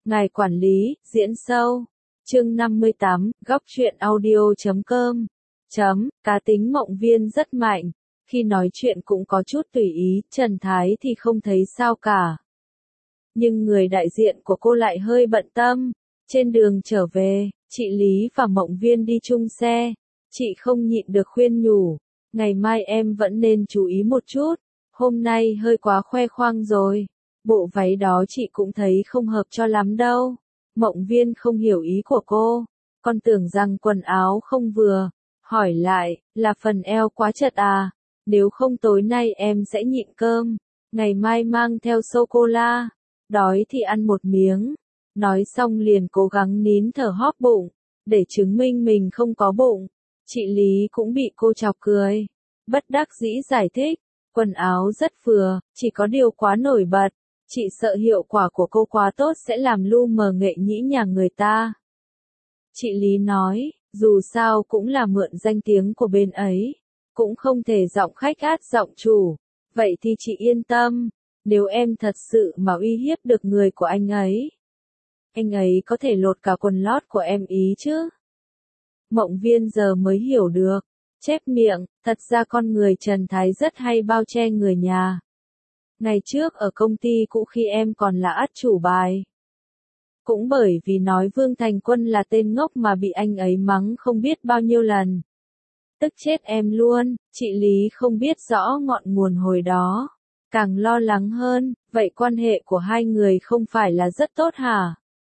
Ngài quản lý, diễn sâu. Chương 58, góc truyện audio.com. Cá tính Mộng Viên rất mạnh. Khi nói chuyện cũng có chút tùy ý, Trần Thái thì không thấy sao cả. Nhưng người đại diện của cô lại hơi bận tâm. Trên đường trở về, chị Lý và Mộng Viên đi chung xe. Chị không nhịn được khuyên nhủ. Ngày mai em vẫn nên chú ý một chút. Hôm nay hơi quá khoe khoang rồi. Bộ váy đó chị cũng thấy không hợp cho lắm đâu. Mộng Viên không hiểu ý của cô. Con tưởng rằng quần áo không vừa. Hỏi lại, là phần eo quá chật à? Nếu không tối nay em sẽ nhịn cơm. Ngày mai mang theo sô-cô-la. Đói thì ăn một miếng. Nói xong liền cố gắng nín thở hóp bụng. Để chứng minh mình không có bụng. Chị Lý cũng bị cô chọc cười. Bất đắc dĩ giải thích. Quần áo rất vừa, chỉ có điều quá nổi bật. Chị sợ hiệu quả của cô quá tốt sẽ làm lu mờ nghệ nhĩ nhà người ta. Chị Lý nói, dù sao cũng là mượn danh tiếng của bên ấy. Cũng không thể giọng khách át giọng chủ. Vậy thì chị yên tâm. Nếu em thật sự mà uy hiếp được người của anh ấy có thể lột cả quần lót của em ý chứ. Mộng Viên giờ mới hiểu được. Chép miệng, thật ra con người Trần Thái rất hay bao che người nhà. Ngày trước ở công ty cũ khi em còn là át chủ bài. Cũng bởi vì nói Vương Thành Quân là tên ngốc mà bị anh ấy mắng không biết bao nhiêu lần. Tức chết em luôn, chị Lý không biết rõ ngọn nguồn hồi đó. Càng lo lắng hơn, vậy quan hệ của hai người không phải là rất tốt hả?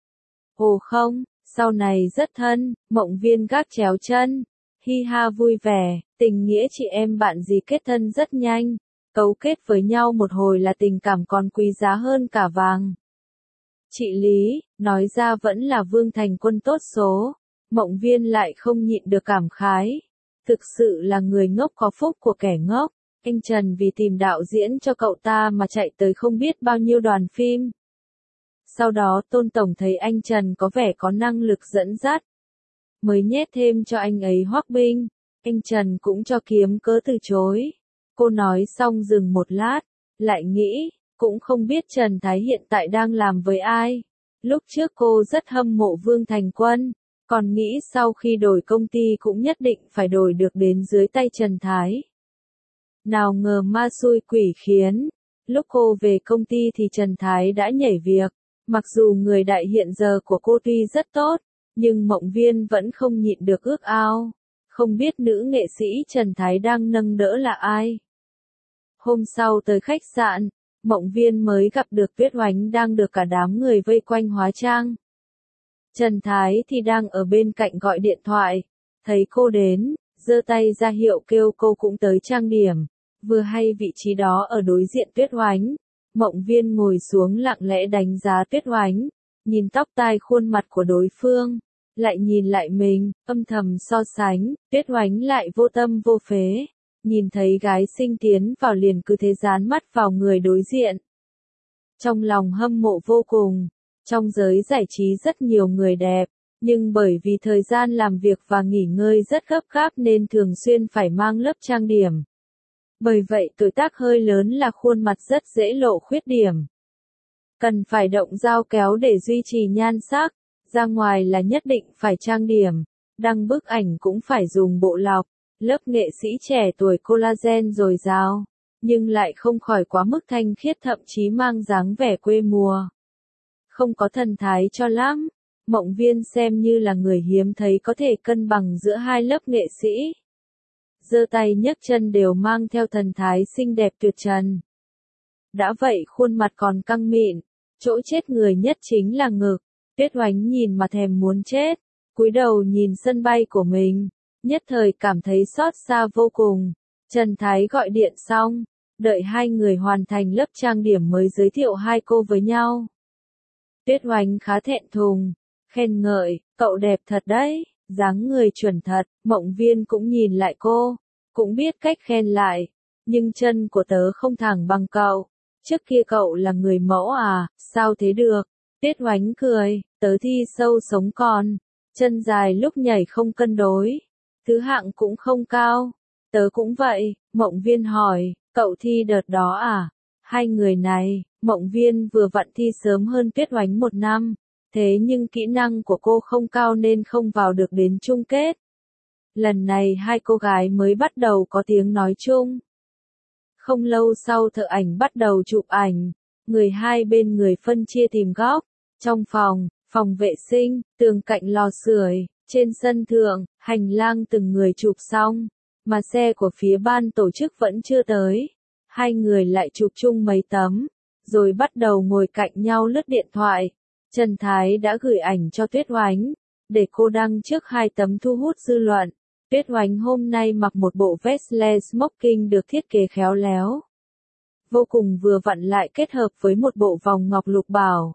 Ồ không, sau này rất thân, Mộng Viên gác chéo chân. Hi ha vui vẻ, tình nghĩa chị em bạn gì kết thân rất nhanh. Cấu kết với nhau một hồi là tình cảm còn quý giá hơn cả vàng. Chị Lý, nói ra vẫn là Vương Thành Quân tốt số. Mộng Viên lại không nhịn được cảm khái. Thực sự là người ngốc có phúc của kẻ ngốc. Anh Trần vì tìm đạo diễn cho cậu ta mà chạy tới không biết bao nhiêu đoàn phim. Sau đó Tôn Tổng thấy anh Trần có vẻ có năng lực dẫn dắt. Mới nhét thêm cho anh ấy hoác binh. Anh Trần cũng cho kiếm cớ từ chối. Cô nói xong dừng một lát. Lại nghĩ, cũng không biết Trần Thái hiện tại đang làm với ai. Lúc trước cô rất hâm mộ Vương Thành Quân. Còn nghĩ sau khi đổi công ty cũng nhất định phải đổi được đến dưới tay Trần Thái. Nào ngờ ma xui quỷ khiến. Lúc cô về công ty thì Trần Thái đã nhảy việc. Mặc dù người đại hiện giờ của cô tuy rất tốt. Nhưng Mộng Viên vẫn không nhịn được ước ao. Không biết nữ nghệ sĩ Trần Thái đang nâng đỡ là ai. Hôm sau tới khách sạn, Mộng Viên mới gặp được Tuyết Oánh đang được cả đám người vây quanh hóa trang. Trần Thái thì đang ở bên cạnh gọi điện thoại. Thấy cô đến, giơ tay ra hiệu kêu cô cũng tới trang điểm. Vừa hay vị trí đó ở đối diện Tuyết Oánh. Mộng Viên ngồi xuống lặng lẽ đánh giá Tuyết Oánh. Nhìn tóc tai khuôn mặt của đối phương. Lại nhìn lại mình, âm thầm so sánh, Tuyết Oánh lại vô tâm vô phế. Nhìn thấy gái xinh tiến vào liền cứ thế dán mắt vào người đối diện. Trong lòng hâm mộ vô cùng. Trong giới giải trí rất nhiều người đẹp, nhưng bởi vì thời gian làm việc và nghỉ ngơi rất gấp gáp nên thường xuyên phải mang lớp trang điểm. Bởi vậy tuổi tác hơi lớn là khuôn mặt rất dễ lộ khuyết điểm. Cần phải động dao kéo để duy trì nhan sắc. Ra ngoài là nhất định phải trang điểm, đăng bức ảnh cũng phải dùng bộ lọc, lớp nghệ sĩ trẻ tuổi collagen dồi dào, nhưng lại không khỏi quá mức thanh khiết thậm chí mang dáng vẻ quê mùa. Không có thần thái cho lắm, Mộng Viên xem như là người hiếm thấy có thể cân bằng giữa hai lớp nghệ sĩ. Giơ tay nhấc chân đều mang theo thần thái xinh đẹp tuyệt trần. Đã vậy khuôn mặt còn căng mịn, chỗ chết người nhất chính là ngực. Tuyết Oánh nhìn mà thèm muốn chết, cúi đầu nhìn sân bay của mình, nhất thời cảm thấy xót xa vô cùng. Trần Thái gọi điện xong, đợi hai người hoàn thành lớp trang điểm mới giới thiệu hai cô với nhau. Tuyết Oánh khá thẹn thùng, khen ngợi, cậu đẹp thật đấy, dáng người chuẩn thật. Mộng Viên cũng nhìn lại cô, cũng biết cách khen lại, nhưng chân của tớ không thẳng bằng cậu. Trước kia cậu là người mẫu à, sao thế được? Tuyết Oánh cười, tớ thi sâu sống còn, chân dài lúc nhảy không cân đối, thứ hạng cũng không cao, tớ cũng vậy. Mộng Viên hỏi, cậu thi đợt đó à? Hai người này, Mộng Viên vừa vặn thi sớm hơn Tuyết Oánh 1 năm, Thế nhưng kỹ năng của cô không cao nên không vào được đến chung kết. Lần này hai cô gái mới bắt đầu có tiếng nói chung. Không lâu sau thợ ảnh bắt đầu chụp ảnh, người hai bên người phân chia tìm góc, trong phòng, phòng vệ sinh, tường cạnh lò sưởi, trên sân thượng, hành lang từng người chụp xong, mà xe của phía ban tổ chức vẫn chưa tới. Hai người lại chụp chung mấy tấm, rồi bắt đầu ngồi cạnh nhau lướt điện thoại. Trần Thái đã gửi ảnh cho Tuyết Oánh, để cô đăng trước hai tấm thu hút dư luận. Tuyết Oánh hôm nay mặc một bộ vest le smoking được thiết kế khéo léo. Vô cùng vừa vặn lại kết hợp với một bộ vòng ngọc lục bảo.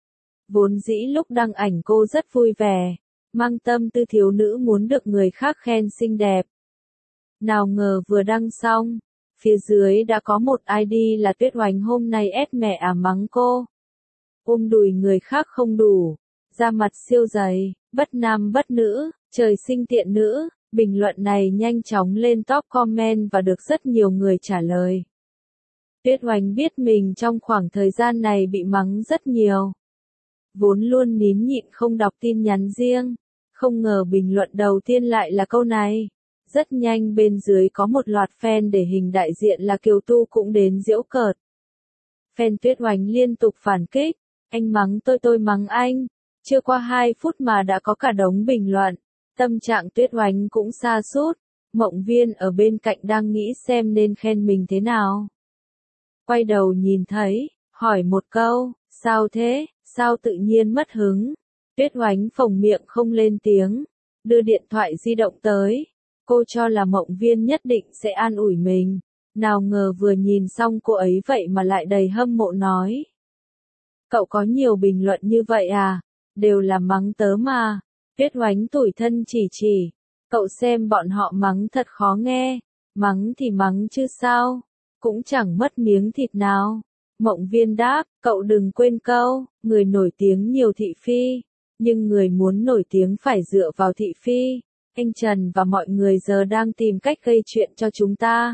Vốn dĩ lúc đăng ảnh cô rất vui vẻ, mang tâm tư thiếu nữ muốn được người khác khen xinh đẹp. Nào ngờ vừa đăng xong, phía dưới đã có một ID là Tuyết Oánh hôm nay ép mẹ mắng cô. Ôm đùi người khác không đủ, da mặt siêu dày, bất nam bất nữ, trời sinh tiện nữ. Bình luận này nhanh chóng lên top comment và được rất nhiều người trả lời. Tuyết Oánh biết mình trong khoảng thời gian này bị mắng rất nhiều. Vốn luôn nín nhịn không đọc tin nhắn riêng, không ngờ bình luận đầu tiên lại là câu này. Rất nhanh bên dưới có một loạt fan để hình đại diện là Kiều Tu cũng đến giễu cợt. Fan Tuyết Oánh liên tục phản kích, anh mắng tôi mắng anh. Chưa qua 2 phút mà đã có cả đống bình luận. Tâm trạng Tuyết Oánh cũng sa sút, Mộng Viên ở bên cạnh đang nghĩ xem nên khen mình thế nào. Quay đầu nhìn thấy, hỏi một câu, sao thế, sao tự nhiên mất hứng. Tuyết Oánh phồng miệng không lên tiếng, đưa điện thoại di động tới. Cô cho là Mộng Viên nhất định sẽ an ủi mình, nào ngờ vừa nhìn xong cô ấy vậy mà lại đầy hâm mộ nói. Cậu có nhiều bình luận như vậy à, đều là mắng tớ mà. Tuyết Oánh tủi thân chỉ, cậu xem bọn họ mắng thật khó nghe, mắng thì mắng chứ sao, cũng chẳng mất miếng thịt nào. Mộng Viên đáp, cậu đừng quên câu, người nổi tiếng nhiều thị phi, nhưng người muốn nổi tiếng phải dựa vào thị phi. Anh Trần và mọi người giờ đang tìm cách gây chuyện cho chúng ta.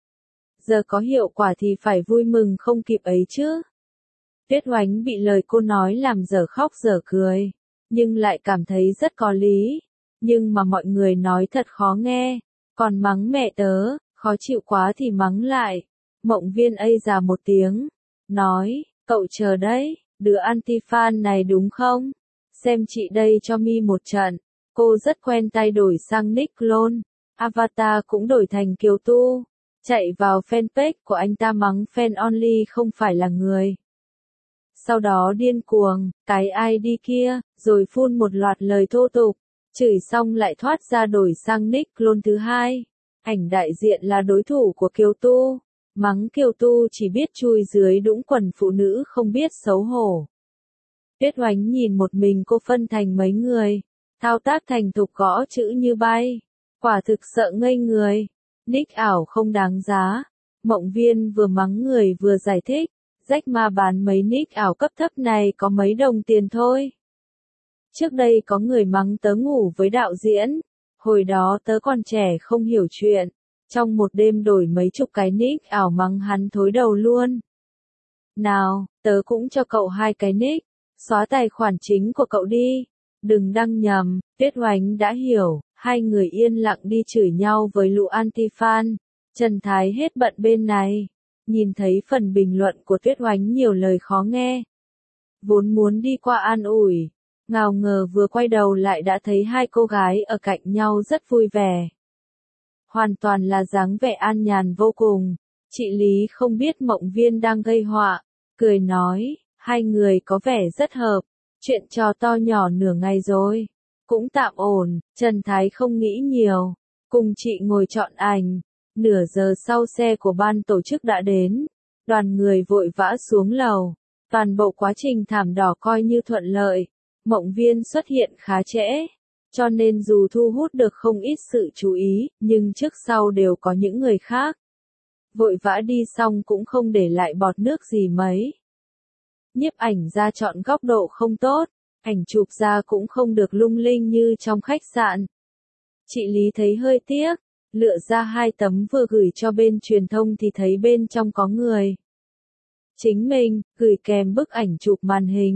Giờ có hiệu quả thì phải vui mừng không kịp ấy chứ. Tuyết Oánh bị lời cô nói làm dở khóc dở cười, nhưng lại cảm thấy rất có lý. Nhưng mà mọi người nói thật khó nghe, còn mắng mẹ tớ, khó chịu quá thì mắng lại. Mộng Viên ây ra một tiếng, nói, cậu chờ đấy, đứa anti-fan này đúng không? Xem chị đây cho mi một trận. Cô rất quen tay đổi sang nick clone, avatar cũng đổi thành Kiều Tu. Chạy vào fanpage của anh ta mắng fan only không phải là người. Sau đó điên cuồng, cái ID kia, rồi phun một loạt lời thô tục, chửi xong lại thoát ra đổi sang nick clone thứ hai. Ảnh đại diện là đối thủ của Kiều Tu, mắng Kiều Tu chỉ biết chui dưới đũng quần phụ nữ không biết xấu hổ. Tuyết Oánh nhìn một mình cô phân thành mấy người, thao tác thành thục gõ chữ như bay, quả thực sợ ngây người. Nick ảo không đáng giá. Mộng Viên vừa mắng người vừa giải thích, rách ma bán mấy nick ảo cấp thấp này có mấy đồng tiền thôi. Trước đây có người mắng tớ ngủ với đạo diễn, hồi đó tớ còn trẻ không hiểu chuyện, trong một đêm đổi mấy chục cái nick ảo mắng hắn thối đầu luôn. Nào, tớ cũng cho cậu 2 cái nick, xóa tài khoản chính của cậu đi, đừng đăng nhầm. Tuyết Oánh đã hiểu, hai người yên lặng đi chửi nhau với lũ anti-fan. Trần Thái hết bận bên này, nhìn thấy phần bình luận của Tuyết Oánh nhiều lời khó nghe. Vốn muốn đi qua an ủi, ngào ngờ vừa quay đầu lại đã thấy hai cô gái ở cạnh nhau rất vui vẻ. Hoàn toàn là dáng vẻ an nhàn vô cùng. Chị Lý không biết Mộng Viên đang gây họa, cười nói, hai người có vẻ rất hợp, chuyện trò to nhỏ nửa ngày rồi. Cũng tạm ổn, Trần Thái không nghĩ nhiều, cùng chị ngồi chọn ảnh. Nửa giờ sau xe của ban tổ chức đã đến, đoàn người vội vã xuống lầu, toàn bộ quá trình thảm đỏ coi như thuận lợi. Mộng Viên xuất hiện khá trễ, cho nên dù thu hút được không ít sự chú ý, nhưng trước sau đều có những người khác. Vội vã đi xong cũng không để lại bọt nước gì mấy. Nhiếp ảnh ra chọn góc độ không tốt, ảnh chụp ra cũng không được lung linh như trong khách sạn. Chị Lý thấy hơi tiếc, lựa ra 2 tấm vừa gửi cho bên truyền thông thì thấy bên trong có người. Chính mình, gửi kèm bức ảnh chụp màn hình.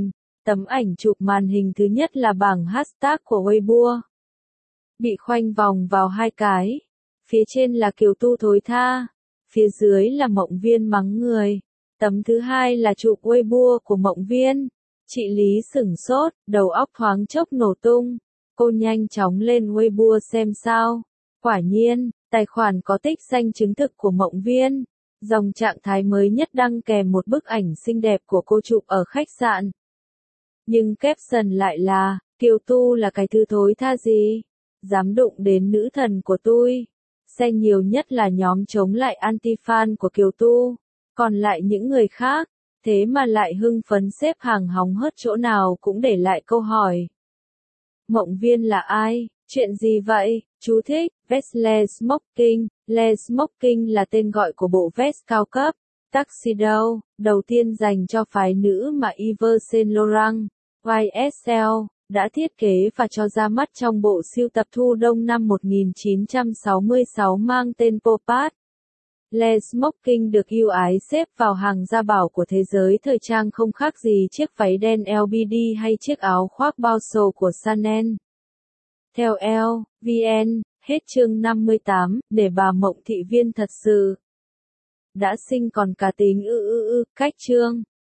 Tấm ảnh chụp màn hình thứ nhất là bảng hashtag của Weibo. Bị khoanh vòng vào hai cái. Phía trên là Kiều Tu thối tha. Phía dưới là Mộng Viên mắng người. Tấm thứ hai là chụp Weibo của Mộng Viên. Chị Lý sửng sốt, đầu óc thoáng chốc nổ tung. Cô nhanh chóng lên Weibo xem sao. Quả nhiên, tài khoản có tích danh chứng thực của Mộng Viên. Dòng trạng thái mới nhất đăng kèm một bức ảnh xinh đẹp của cô chụp ở khách sạn. Nhưng caption lại là, Kiều Tu là cái thứ thối tha gì? Dám đụng đến nữ thần của tôi. Xe nhiều nhất là nhóm chống lại anti-fan của Kiều Tu. Còn lại những người khác, thế mà lại hưng phấn xếp hàng hóng hớt chỗ nào cũng để lại câu hỏi. Mộng Viên là ai? Chuyện gì vậy? Chú thích, vest Le Smoking. Le Smoking là tên gọi của bộ vest cao cấp, tuxedo, đầu tiên dành cho phái nữ mà Yves Saint Laurent, YSL, đã thiết kế và cho ra mắt trong bộ sưu tập thu đông năm 1966 mang tên Pop Art. Le Smoking được ưu ái xếp vào hàng gia bảo của thế giới thời trang, không khác gì chiếc váy đen LBD hay chiếc áo khoác bao sồ của Chanel. Theo LVN, hết chương 58, để bà Mộng Thị Viên thật sự đã sinh còn cá tính cách chương.